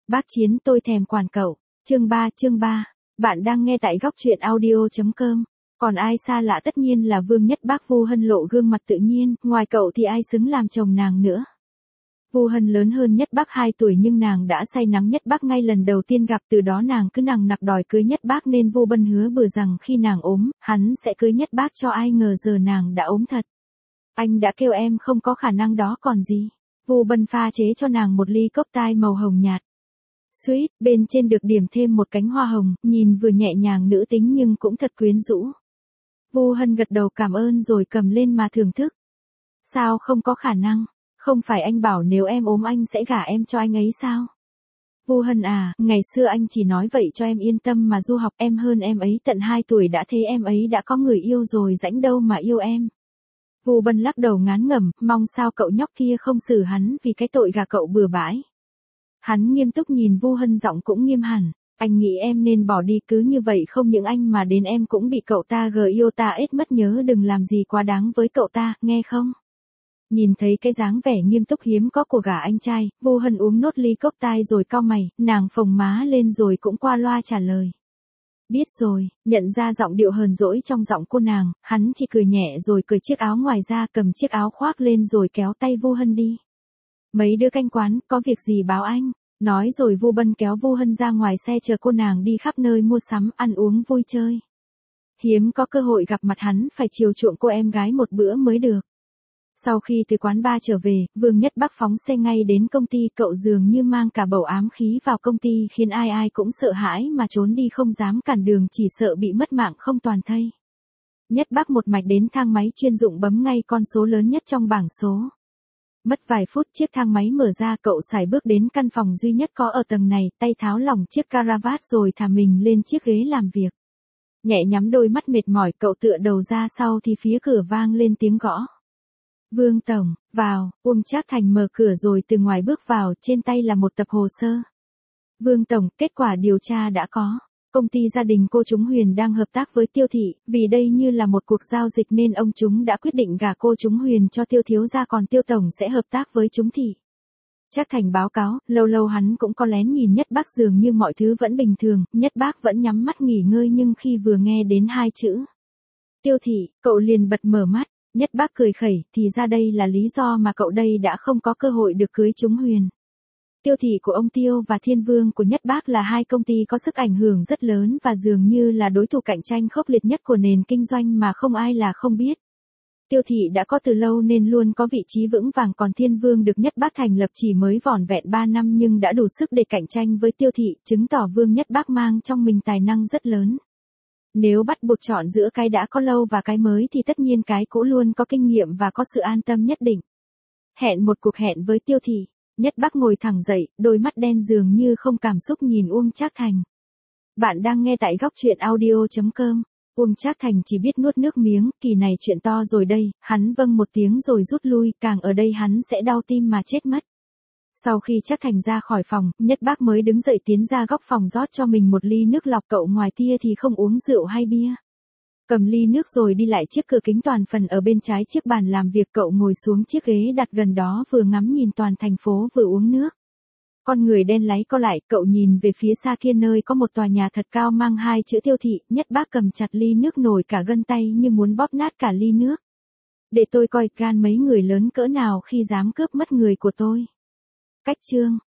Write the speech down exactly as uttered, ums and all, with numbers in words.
Bác Chiến tôi thèm quản cậu. Chương ba chương ba. Bạn đang nghe tại góc truyện audio.com. Còn ai xa lạ tất nhiên là Vương Nhất Bác. Vu Hân lộ gương mặt tự nhiên, ngoài cậu thì ai xứng làm chồng nàng nữa. Vu Hân lớn hơn Nhất Bác hai tuổi nhưng nàng đã say nắng Nhất Bác ngay lần đầu tiên gặp, từ đó nàng cứ nằng nặc đòi cưới Nhất Bác nên Vu Bân hứa bừa rằng khi nàng ốm, hắn sẽ cưới Nhất Bác cho. Ai ngờ giờ nàng đã ốm thật. Anh đã kêu em không có khả năng đó còn gì. Vu Bân pha chế cho nàng một ly cốc tai màu hồng nhạt. Sweet, bên trên được điểm thêm một cánh hoa hồng, nhìn vừa nhẹ nhàng nữ tính nhưng cũng thật quyến rũ. Vu Hân gật đầu cảm ơn rồi cầm lên mà thưởng thức. Sao không có khả năng? Không phải anh bảo nếu em ốm anh sẽ gả em cho anh ấy sao? Vu Hân à, ngày xưa anh chỉ nói vậy cho em yên tâm mà du học, em hơn em ấy tận hai tuổi đã thế, em ấy đã có người yêu rồi, rảnh đâu mà yêu em. Vu Bân lắc đầu ngán ngẩm, mong sao cậu nhóc kia không xử hắn vì cái tội gả cậu bừa bãi. Hắn nghiêm túc nhìn Vu Hân, giọng cũng nghiêm hẳn. Anh nghĩ em nên bỏ đi, cứ như vậy không những anh mà đến em cũng bị cậu ta gờ yêu ta ết mất, nhớ đừng làm gì quá đáng với cậu ta, nghe không? Nhìn thấy cái dáng vẻ nghiêm túc hiếm có của gã anh trai, Vu Hân uống nốt ly cốc tai rồi cau mày, nàng phồng má lên rồi cũng qua loa trả lời. Biết rồi, nhận ra giọng điệu hờn dỗi trong giọng cô nàng, hắn chỉ cười nhẹ rồi cởi chiếc áo ngoài ra, cầm chiếc áo khoác lên rồi kéo tay Vu Hân đi. Mấy đứa canh quán, có việc gì báo anh. Nói rồi Vu Bân kéo Vu Hân ra ngoài xe chờ cô nàng đi khắp nơi mua sắm, ăn uống vui chơi. Hiếm có cơ hội gặp mặt hắn, phải chiều chuộng cô em gái một bữa mới được. Sau khi từ quán bar trở về, Vương Nhất Bác phóng xe ngay đến công ty, cậu dường như mang cả bầu ám khí vào công ty khiến ai ai cũng sợ hãi mà trốn đi không dám cản đường, chỉ sợ bị mất mạng không toàn thây. Nhất Bác một mạch đến thang máy chuyên dụng, bấm ngay con số lớn nhất trong bảng số. Mất vài phút chiếc thang máy mở ra, cậu sải bước đến căn phòng duy nhất có ở tầng này, tay tháo lỏng chiếc caravat rồi thả mình lên chiếc ghế làm việc. Nhẹ nhắm đôi mắt mệt mỏi, cậu tựa đầu ra sau thì phía cửa vang lên tiếng gõ. Vương Tổng, vào. Uông Trác Thành mở cửa rồi từ ngoài bước vào, trên tay là một tập hồ sơ. Vương Tổng, kết quả điều tra đã có. Công ty gia đình cô Trúng Huyền đang hợp tác với Tiêu Thị, vì đây như là một cuộc giao dịch nên ông Trúng đã quyết định gả cô Trúng Huyền cho Tiêu thiếu gia, còn Tiêu Tổng sẽ hợp tác với Trúng Thị. Trác Thành báo cáo, lâu lâu hắn cũng có lén nhìn Nhất Bác, dường như mọi thứ vẫn bình thường, Nhất Bác vẫn nhắm mắt nghỉ ngơi, nhưng khi vừa nghe đến hai chữ Tiêu Thị, cậu liền bật mở mắt. Nhất Bác cười khẩy, thì ra đây là lý do mà cậu đây đã không có cơ hội được cưới Trúng Huyền. Tiêu Thị của ông Tiêu và Thiên Vương của Nhất Bác là hai công ty có sức ảnh hưởng rất lớn và dường như là đối thủ cạnh tranh khốc liệt nhất của nền kinh doanh mà không ai là không biết. Tiêu Thị đã có từ lâu nên luôn có vị trí vững vàng, còn Thiên Vương được Nhất Bác thành lập chỉ mới vỏn vẹn ba năm nhưng đã đủ sức để cạnh tranh với Tiêu Thị, chứng tỏ Vương Nhất Bác mang trong mình tài năng rất lớn. Nếu bắt buộc chọn giữa cái đã có lâu và cái mới thì tất nhiên cái cũ luôn có kinh nghiệm và có sự an tâm nhất định. Hẹn một cuộc hẹn với Tiêu Thị. Nhất Bác ngồi thẳng dậy, đôi mắt đen dường như không cảm xúc nhìn Uông Trác Thành. Bạn đang nghe tại góc truyện audio.com. Uông Trác Thành chỉ biết nuốt nước miếng, kỳ này chuyện to rồi đây, hắn vâng một tiếng rồi rút lui, càng ở đây hắn sẽ đau tim mà chết mất. Sau khi Trác Thành ra khỏi phòng, Nhất Bác mới đứng dậy tiến ra góc phòng rót cho mình một ly nước lọc, cậu ngoài tia thì không uống rượu hay bia. Cầm ly nước rồi đi lại chiếc cửa kính toàn phần ở bên trái chiếc bàn làm việc, cậu ngồi xuống chiếc ghế đặt gần đó, vừa ngắm nhìn toàn thành phố vừa uống nước. Con người đen láy co lại, cậu nhìn về phía xa kia nơi có một tòa nhà thật cao mang hai chữ Tiêu Thị. Nhất Bác cầm chặt ly nước nổi cả gân tay như muốn bóp nát cả ly nước. Để tôi coi gan mấy người lớn cỡ nào khi dám cướp mất người của tôi. Cách chương